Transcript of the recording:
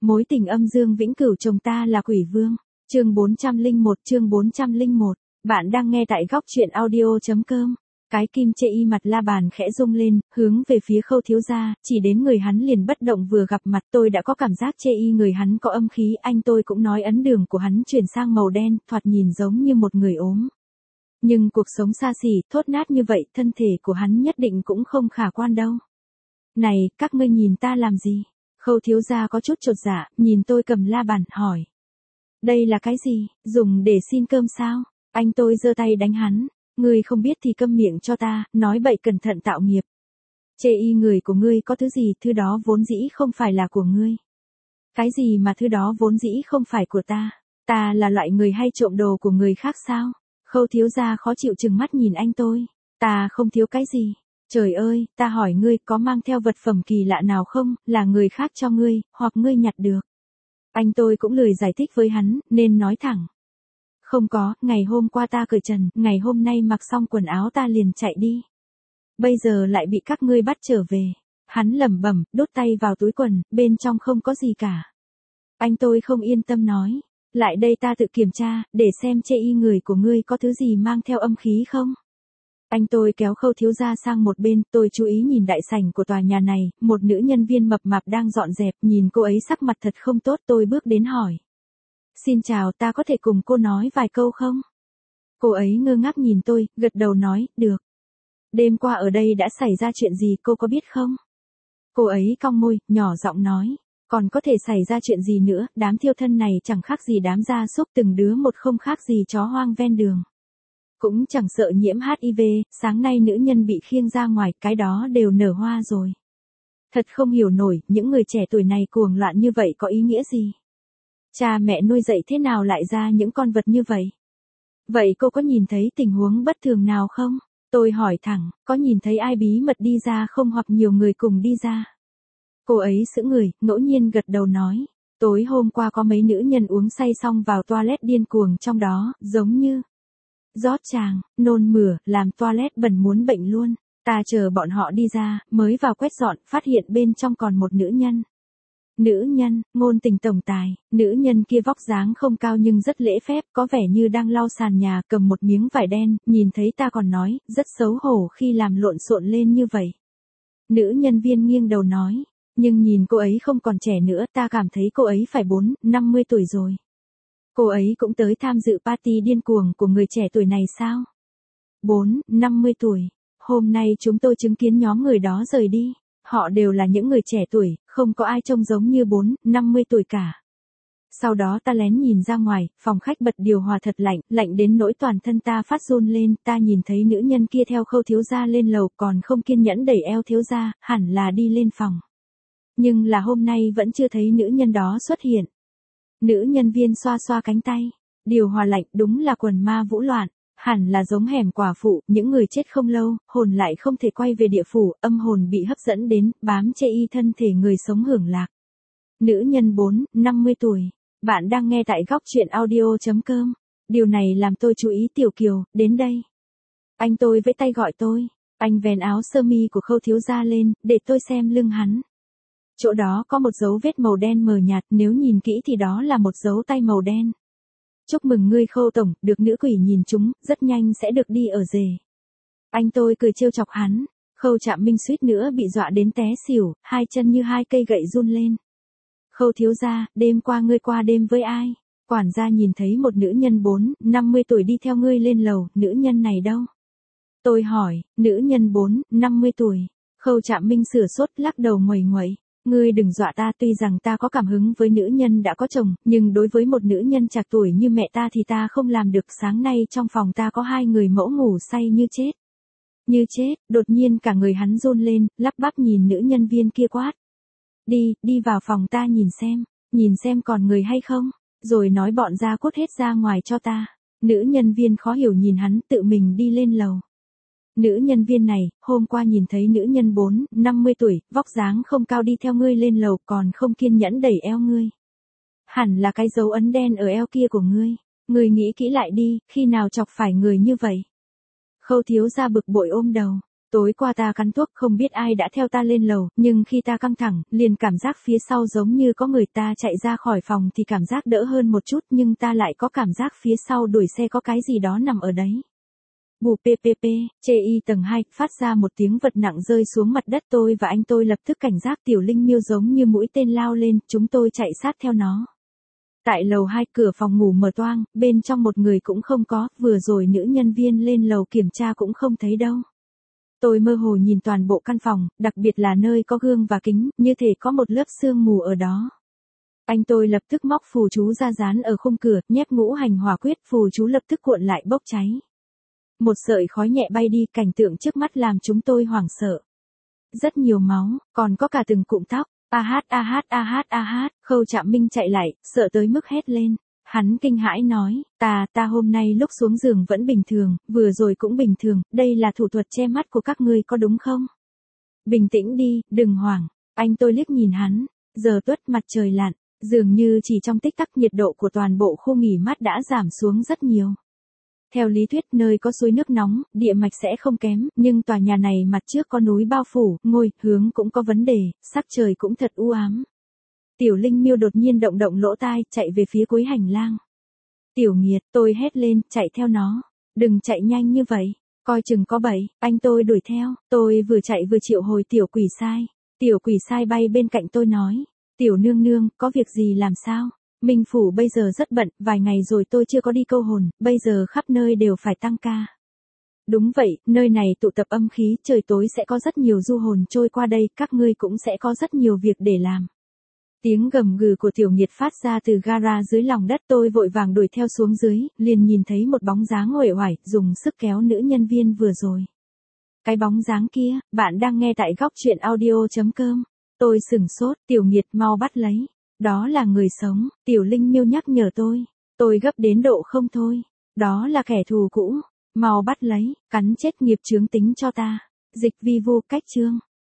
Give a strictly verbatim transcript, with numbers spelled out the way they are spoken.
Mối tình âm dương vĩnh cửu chồng ta là quỷ vương. Chương bốn trăm lẻ một chương bốn trăm lẻ một. Bạn đang nghe tại góc truyện audio.com. Cái kim chê y mặt la bàn khẽ rung lên, hướng về phía Khâu thiếu gia, chỉ đến người hắn liền bất động. Vừa gặp mặt tôi đã có cảm giác chê y người hắn có âm khí. Anh tôi cũng nói ấn đường của hắn chuyển sang màu đen, thoạt nhìn giống như một người ốm. Nhưng cuộc sống xa xỉ, thốt nát như vậy, thân thể của hắn nhất định cũng không khả quan đâu. Này, các ngươi nhìn ta làm gì? Khâu thiếu gia có chút chột dạ, nhìn tôi cầm la bàn, hỏi. Đây là cái gì, dùng để xin cơm sao? Anh tôi giơ tay đánh hắn. Ngươi không biết thì câm miệng cho ta, nói bậy cẩn thận tạo nghiệp. Chê y người của ngươi có thứ gì, thứ đó vốn dĩ không phải là của ngươi. Cái gì mà thứ đó vốn dĩ không phải của ta? Ta là loại người hay trộm đồ của người khác sao? Khâu thiếu gia khó chịu trừng mắt nhìn anh tôi. Ta không thiếu cái gì. Trời ơi, ta hỏi ngươi có mang theo vật phẩm kỳ lạ nào không, là người khác cho ngươi, hoặc ngươi nhặt được. Anh tôi cũng lười giải thích với hắn, nên nói thẳng. Không có, ngày hôm qua ta cởi trần, ngày hôm nay mặc xong quần áo ta liền chạy đi. Bây giờ lại bị các ngươi bắt trở về. Hắn lẩm bẩm, đút tay vào túi quần, bên trong không có gì cả. Anh tôi không yên tâm nói. Lại đây ta tự kiểm tra, để xem chê y người của ngươi có thứ gì mang theo âm khí không. Anh tôi kéo Khâu thiếu gia sang một bên, tôi chú ý nhìn đại sảnh của tòa nhà này, một nữ nhân viên mập mạp đang dọn dẹp, nhìn cô ấy sắc mặt thật không tốt, tôi bước đến hỏi. Xin chào, ta có thể cùng cô nói vài câu không? Cô ấy ngơ ngác nhìn tôi, gật đầu nói, được. Đêm qua ở đây đã xảy ra chuyện gì cô có biết không? Cô ấy cong môi, nhỏ giọng nói. Còn có thể xảy ra chuyện gì nữa, đám thiêu thân này chẳng khác gì đám gia súc, từng đứa một không khác gì chó hoang ven đường. Cũng chẳng sợ nhiễm hát i vê, sáng nay nữ nhân bị khiêng ra ngoài, cái đó đều nở hoa rồi. Thật không hiểu nổi, những người trẻ tuổi này cuồng loạn như vậy có ý nghĩa gì? Cha mẹ nuôi dạy thế nào lại ra những con vật như vậy? Vậy cô có nhìn thấy tình huống bất thường nào không? Tôi hỏi thẳng, có nhìn thấy ai bí mật đi ra không hoặc nhiều người cùng đi ra? Cô ấy sững người, ngẫu nhiên gật đầu nói. Tối hôm qua có mấy nữ nhân uống say xong vào toilet điên cuồng trong đó, giống như rót tràng, nôn mửa, làm toilet bẩn muốn bệnh luôn. Ta chờ bọn họ đi ra, mới vào quét dọn, phát hiện bên trong còn một nữ nhân. Nữ nhân, ngôn tình tổng tài, nữ nhân kia vóc dáng không cao nhưng rất lễ phép, có vẻ như đang lau sàn nhà, cầm một miếng vải đen, nhìn thấy ta còn nói, rất xấu hổ khi làm lộn xộn lên như vậy. Nữ nhân viên nghiêng đầu nói, nhưng nhìn cô ấy không còn trẻ nữa, ta cảm thấy cô ấy phải bốn, năm mươi tuổi rồi. Cô ấy cũng tới tham dự party điên cuồng của người trẻ tuổi này sao? bốn, năm mươi tuổi. Hôm nay chúng tôi chứng kiến nhóm người đó rời đi. Họ đều là những người trẻ tuổi, không có ai trông giống như bốn, năm mươi tuổi cả. Sau đó ta lén nhìn ra ngoài, phòng khách bật điều hòa thật lạnh, lạnh đến nỗi toàn thân ta phát run lên, ta nhìn thấy nữ nhân kia theo Khâu thiếu gia lên lầu, còn không kiên nhẫn đẩy eo thiếu gia, hẳn là đi lên phòng. Nhưng là hôm nay vẫn chưa thấy nữ nhân đó xuất hiện. Nữ nhân viên xoa xoa cánh tay, điều hòa lạnh, đúng là quần ma vũ loạn. Hẳn là giống hẻm quả phụ, những người chết không lâu, hồn lại không thể quay về địa phủ, âm hồn bị hấp dẫn đến, bám chê y thân thể người sống hưởng lạc. Nữ nhân bốn, năm mươi tuổi. Bạn đang nghe tại góc truyện audio.com. Điều này làm tôi chú ý Tiểu Kiều, đến đây. Anh tôi vẫy tay gọi tôi. Anh vén áo sơ mi của Khâu thiếu gia lên, để tôi xem lưng hắn. Chỗ đó có một dấu vết màu đen mờ nhạt, nếu nhìn kỹ thì đó là một dấu tay màu đen. Chúc mừng ngươi Khâu tổng, được nữ quỷ nhìn chúng, rất nhanh sẽ được đi ở rể. Anh tôi cười trêu chọc hắn, Khâu Trạm Minh suýt nữa bị dọa đến té xỉu, hai chân như hai cây gậy run lên. Khâu thiếu gia, đêm qua ngươi qua đêm với ai? Quản gia nhìn thấy một nữ nhân bốn, năm mươi tuổi đi theo ngươi lên lầu, nữ nhân này đâu? Tôi hỏi, nữ nhân bốn, năm mươi tuổi. Khâu Trạm Minh sửa sốt lắc đầu nguầy nguậy. Ngươi đừng dọa ta, tuy rằng ta có cảm hứng với nữ nhân đã có chồng, nhưng đối với một nữ nhân trạc tuổi như mẹ ta thì ta không làm được. Sáng nay trong phòng ta có hai người mẫu ngủ say như chết. Như chết, đột nhiên cả người hắn run lên, lắp bắp nhìn nữ nhân viên kia quát. Đi, đi vào phòng ta nhìn xem, nhìn xem còn người hay không, rồi nói bọn gia cốt hết ra ngoài cho ta. Nữ nhân viên khó hiểu nhìn hắn, tự mình đi lên lầu. Nữ nhân viên này, hôm qua nhìn thấy nữ nhân bốn, năm mươi tuổi, vóc dáng không cao đi theo ngươi lên lầu, còn không kiên nhẫn đẩy eo ngươi. Hẳn là cái dấu ấn đen ở eo kia của ngươi. Ngươi nghĩ kỹ lại đi, khi nào chọc phải người như vậy. Khâu thiếu gia bực bội ôm đầu. Tối qua ta cắn thuốc không biết ai đã theo ta lên lầu, nhưng khi ta căng thẳng, liền cảm giác phía sau giống như có người ta chạy ra khỏi phòng thì cảm giác đỡ hơn một chút nhưng ta lại có cảm giác phía sau đuổi xe có cái gì đó nằm ở đấy. Bù ppp, chê y tầng hai, phát ra một tiếng vật nặng rơi xuống mặt đất tôi và anh tôi lập tức cảnh giác Tiểu Linh Miêu giống như mũi tên lao lên, chúng tôi chạy sát theo nó. Tại lầu hai cửa phòng ngủ mở toang, bên trong một người cũng không có, vừa rồi nữ nhân viên lên lầu kiểm tra cũng không thấy đâu. Tôi mơ hồ nhìn toàn bộ căn phòng, đặc biệt là nơi có gương và kính, như thể có một lớp sương mù ở đó. Anh tôi lập tức móc phù chú ra dán ở khung cửa, nhét ngũ hành hỏa quyết, phù chú lập tức cuộn lại bốc cháy. Một sợi khói nhẹ bay đi, cảnh tượng trước mắt làm chúng tôi hoảng sợ. Rất nhiều máu, còn có cả từng cụm tóc. A hát a hát a hát a hát, Khâu Trạm Minh chạy lại, sợ tới mức hét lên. Hắn kinh hãi nói, ta, ta hôm nay lúc xuống giường vẫn bình thường, vừa rồi cũng bình thường, đây là thủ thuật che mắt của các ngươi có đúng không? Bình tĩnh đi, đừng hoảng. Anh tôi liếc nhìn hắn, giờ tuất mặt trời lặn, dường như chỉ trong tích tắc nhiệt độ của toàn bộ khu nghỉ mát đã giảm xuống rất nhiều. Theo lý thuyết nơi có suối nước nóng, địa mạch sẽ không kém, nhưng tòa nhà này mặt trước có núi bao phủ, ngôi, hướng cũng có vấn đề, sắc trời cũng thật u ám. Tiểu Linh Miêu đột nhiên động động lỗ tai, chạy về phía cuối hành lang. Tiểu Nghiệt, tôi hét lên, chạy theo nó. Đừng chạy nhanh như vậy, coi chừng có bẫy. Anh tôi đuổi theo, tôi vừa chạy vừa triệu hồi tiểu quỷ sai. Tiểu quỷ sai bay bên cạnh tôi nói, tiểu nương nương, có việc gì làm sao? Minh Phủ bây giờ rất bận, vài ngày rồi tôi chưa có đi câu hồn, bây giờ khắp nơi đều phải tăng ca. Đúng vậy, nơi này tụ tập âm khí, trời tối sẽ có rất nhiều du hồn trôi qua đây, các ngươi cũng sẽ có rất nhiều việc để làm. Tiếng gầm gừ của Tiểu Nghiệt phát ra từ gara dưới lòng đất, tôi vội vàng đuổi theo xuống dưới, liền nhìn thấy một bóng dáng uể oải, dùng sức kéo nữ nhân viên vừa rồi. Cái bóng dáng kia, bạn đang nghe tại góc truyện audio chấm com. Tôi sửng sốt, Tiểu Nghiệt mau bắt lấy. Đó là người sống, Tiểu Linh Miêu nhắc nhở tôi. Tôi gấp đến độ không thôi. Đó là kẻ thù cũ. Mau bắt lấy, cắn chết nghiệp chướng tính cho ta. Dịch vi vu cách chương.